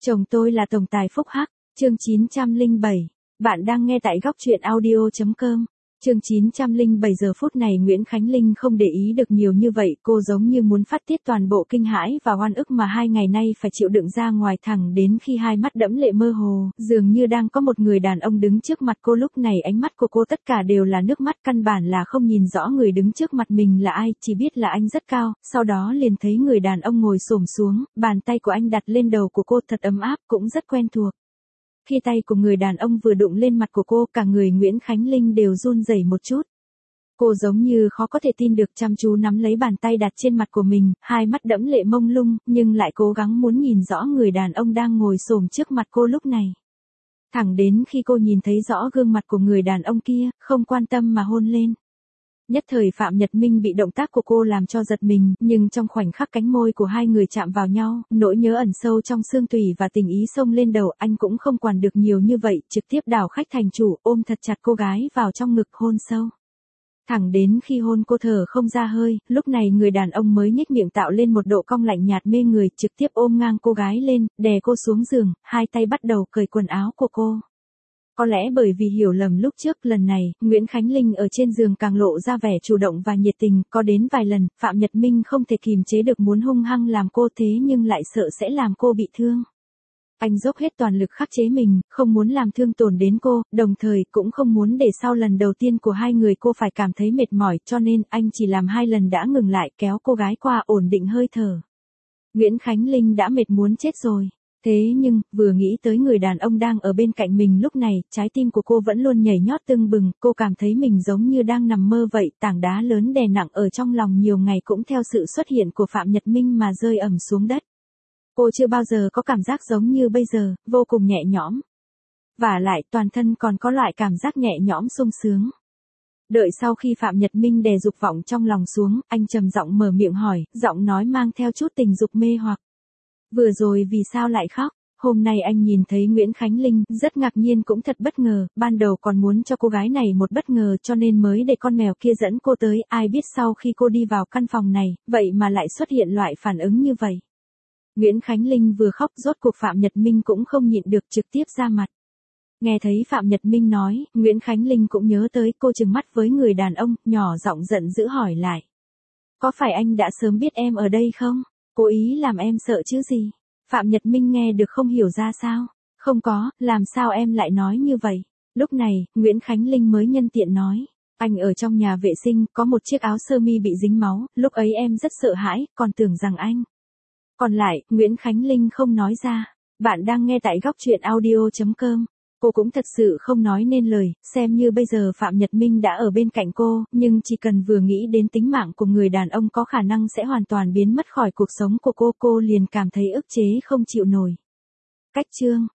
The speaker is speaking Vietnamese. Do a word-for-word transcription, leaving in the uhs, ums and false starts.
Chồng tôi là tổng tài phúc hắc, chương chín trăm lẻ bảy. Bạn đang nghe tại góc truyện audio chấm com. Chương chín trăm lẻ bảy giờ phút này Nguyễn Khánh Linh không để ý được nhiều như vậy, cô giống như muốn phát tiết toàn bộ kinh hãi và oan ức mà hai ngày nay phải chịu đựng ra ngoài, thẳng đến khi hai mắt đẫm lệ mơ hồ, dường như đang có một người đàn ông đứng trước mặt cô. Lúc này ánh mắt của cô tất cả đều là nước mắt, căn bản là không nhìn rõ người đứng trước mặt mình là ai, chỉ biết là anh rất cao, sau đó liền thấy người đàn ông ngồi xổm xuống, bàn tay của anh đặt lên đầu của cô thật ấm áp, cũng rất quen thuộc. Khi tay của người đàn ông vừa đụng lên mặt của cô, cả người Nguyễn Khánh Linh đều run rẩy một chút. Cô giống như khó có thể tin được, chăm chú nắm lấy bàn tay đặt trên mặt của mình, hai mắt đẫm lệ mông lung, nhưng lại cố gắng muốn nhìn rõ người đàn ông đang ngồi xổm trước mặt cô lúc này. Thẳng đến khi cô nhìn thấy rõ gương mặt của người đàn ông kia, không quan tâm mà hôn lên. Nhất thời Phạm Nhật Minh bị động tác của cô làm cho giật mình, nhưng trong khoảnh khắc cánh môi của hai người chạm vào nhau, nỗi nhớ ẩn sâu trong xương tủy và tình ý xông lên đầu, anh cũng không quản được nhiều như vậy, trực tiếp đảo khách thành chủ, ôm thật chặt cô gái vào trong ngực hôn sâu. Thẳng đến khi hôn cô thở không ra hơi, lúc này người đàn ông mới nhếch miệng tạo lên một độ cong lạnh nhạt mê người, trực tiếp ôm ngang cô gái lên, đè cô xuống giường, hai tay bắt đầu cởi quần áo của cô. Có lẽ bởi vì hiểu lầm lúc trước, lần này, Nguyễn Khánh Linh ở trên giường càng lộ ra vẻ chủ động và nhiệt tình, có đến vài lần, Phạm Nhật Minh không thể kìm chế được muốn hung hăng làm cô, thế nhưng lại sợ sẽ làm cô bị thương. Anh dốc hết toàn lực khắc chế mình, không muốn làm thương tổn đến cô, đồng thời cũng không muốn để sau lần đầu tiên của hai người cô phải cảm thấy mệt mỏi, cho nên anh chỉ làm hai lần đã ngừng lại, kéo cô gái qua ổn định hơi thở. Nguyễn Khánh Linh đã mệt muốn chết rồi. Thế nhưng, vừa nghĩ tới người đàn ông đang ở bên cạnh mình lúc này, trái tim của cô vẫn luôn nhảy nhót tưng bừng, cô cảm thấy mình giống như đang nằm mơ vậy, tảng đá lớn đè nặng ở trong lòng nhiều ngày cũng theo sự xuất hiện của Phạm Nhật Minh mà rơi ầm xuống đất. Cô chưa bao giờ có cảm giác giống như bây giờ, vô cùng nhẹ nhõm. Vả lại, toàn thân còn có loại cảm giác nhẹ nhõm sung sướng. Đợi sau khi Phạm Nhật Minh đè dục vọng trong lòng xuống, anh trầm giọng mở miệng hỏi, giọng nói mang theo chút tình dục mê hoặc. Vừa rồi vì sao lại khóc? Hôm nay anh nhìn thấy Nguyễn Khánh Linh, rất ngạc nhiên cũng thật bất ngờ, ban đầu còn muốn cho cô gái này một bất ngờ cho nên mới để con mèo kia dẫn cô tới, ai biết sau khi cô đi vào căn phòng này, vậy mà lại xuất hiện loại phản ứng như vậy. Nguyễn Khánh Linh vừa khóc, rốt cuộc Phạm Nhật Minh cũng không nhịn được, trực tiếp ra mặt. Nghe thấy Phạm Nhật Minh nói, Nguyễn Khánh Linh cũng nhớ tới, cô trừng mắt với người đàn ông, nhỏ giọng giận dữ hỏi lại. Có phải anh đã sớm biết em ở đây không? Cố ý làm em sợ chứ gì? Phạm Nhật Minh nghe được không hiểu ra sao. Không có, làm sao em lại nói như vậy? Lúc này, Nguyễn Khánh Linh mới nhân tiện nói. Anh ở trong nhà vệ sinh, có một chiếc áo sơ mi bị dính máu, lúc ấy em rất sợ hãi, còn tưởng rằng anh. Còn lại, Nguyễn Khánh Linh không nói ra. Bạn đang nghe tại góc truyện audio chấm com. Cô cũng thật sự không nói nên lời, xem như bây giờ Phạm Nhật Minh đã ở bên cạnh cô, nhưng chỉ cần vừa nghĩ đến tính mạng của người đàn ông có khả năng sẽ hoàn toàn biến mất khỏi cuộc sống của cô, cô liền cảm thấy ức chế không chịu nổi. Cách chương